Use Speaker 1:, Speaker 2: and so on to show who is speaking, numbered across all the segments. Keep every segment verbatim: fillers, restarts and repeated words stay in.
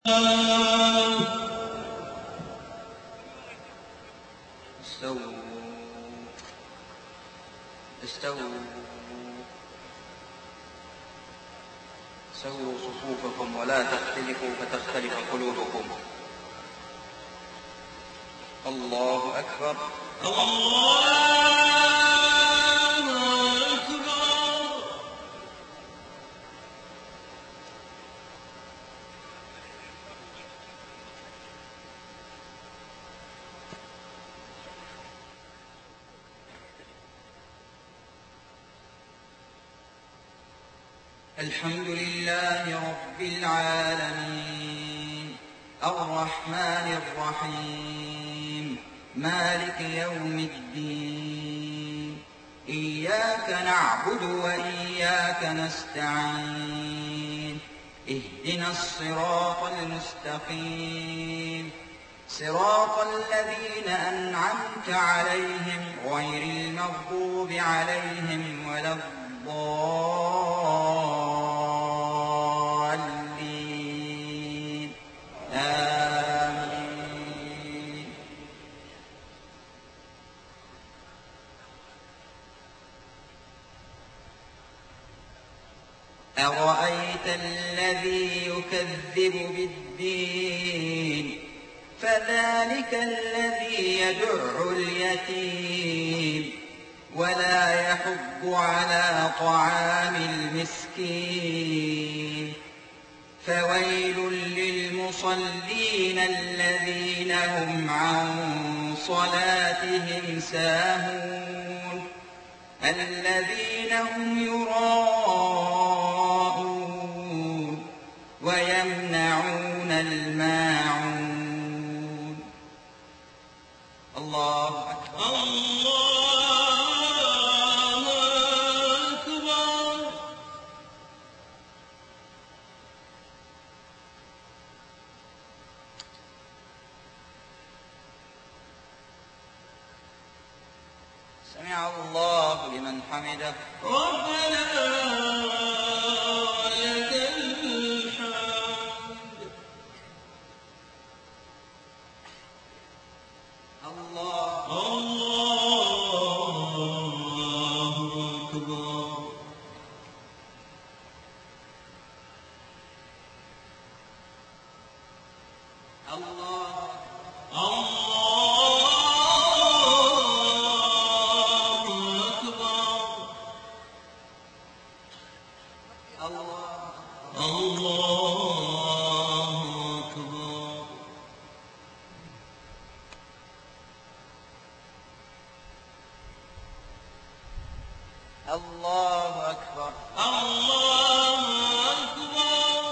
Speaker 1: استووا استووا سووا صفوفكم ولا تختلفوا فتختلف قلوبكم. الله أكبر.
Speaker 2: الله أكبر.
Speaker 1: الحمد لله رب العالمين الرحمن الرحيم مالك يوم الدين إياك نعبد وإياك نستعين اهدنا الصراط المستقيم صراط الذين أنعمت عليهم غير المغضوب عليهم ولا الضالين آمين. أرأيت الذي يكذب بالدين فذلك الذي يدع اليتيم ولا يحض على طعام المسكين فويل للمصلين الذين هم عن صلاتهم ساهون الذين هم يراءون ويمنعون الماعون. الله أكبر.
Speaker 2: الله أكبر.
Speaker 1: سمع الله لمن حمده.
Speaker 2: ربنا لك الحمد.
Speaker 1: الله
Speaker 2: الله أكبر.
Speaker 1: الله
Speaker 2: الله أكبر.
Speaker 1: الله
Speaker 2: الله أكبر.
Speaker 1: الله أكبر.
Speaker 2: الله أكبر.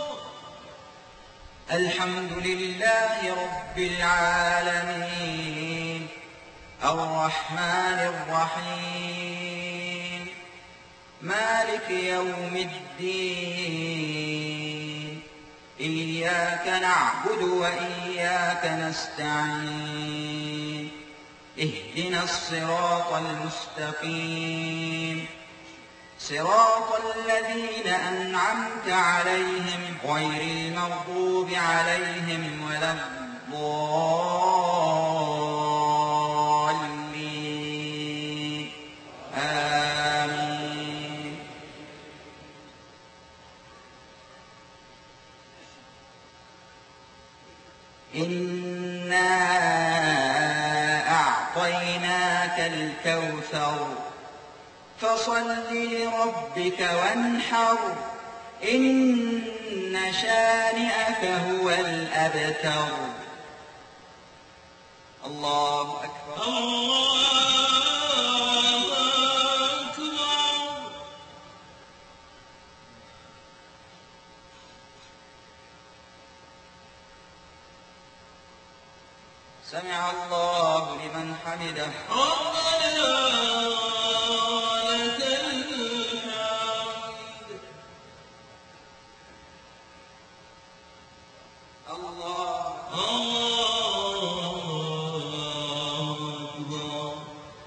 Speaker 1: الحمد لله رب العالمين الرحمن الرحيم مالك يوم الدين إياك نعبد وإياك نستعين اهدنا الصراط المستقيم صراط الذين أنعمت عليهم غير المغضوب عليهم ولا الضالين آمين. إنا أعطيناك الكوثر فصل لربك وانحر إن شانئك هو الأبتر. الله أكبر.
Speaker 2: الله أكبر.
Speaker 1: سمع الله لمن حمده.
Speaker 2: ربنا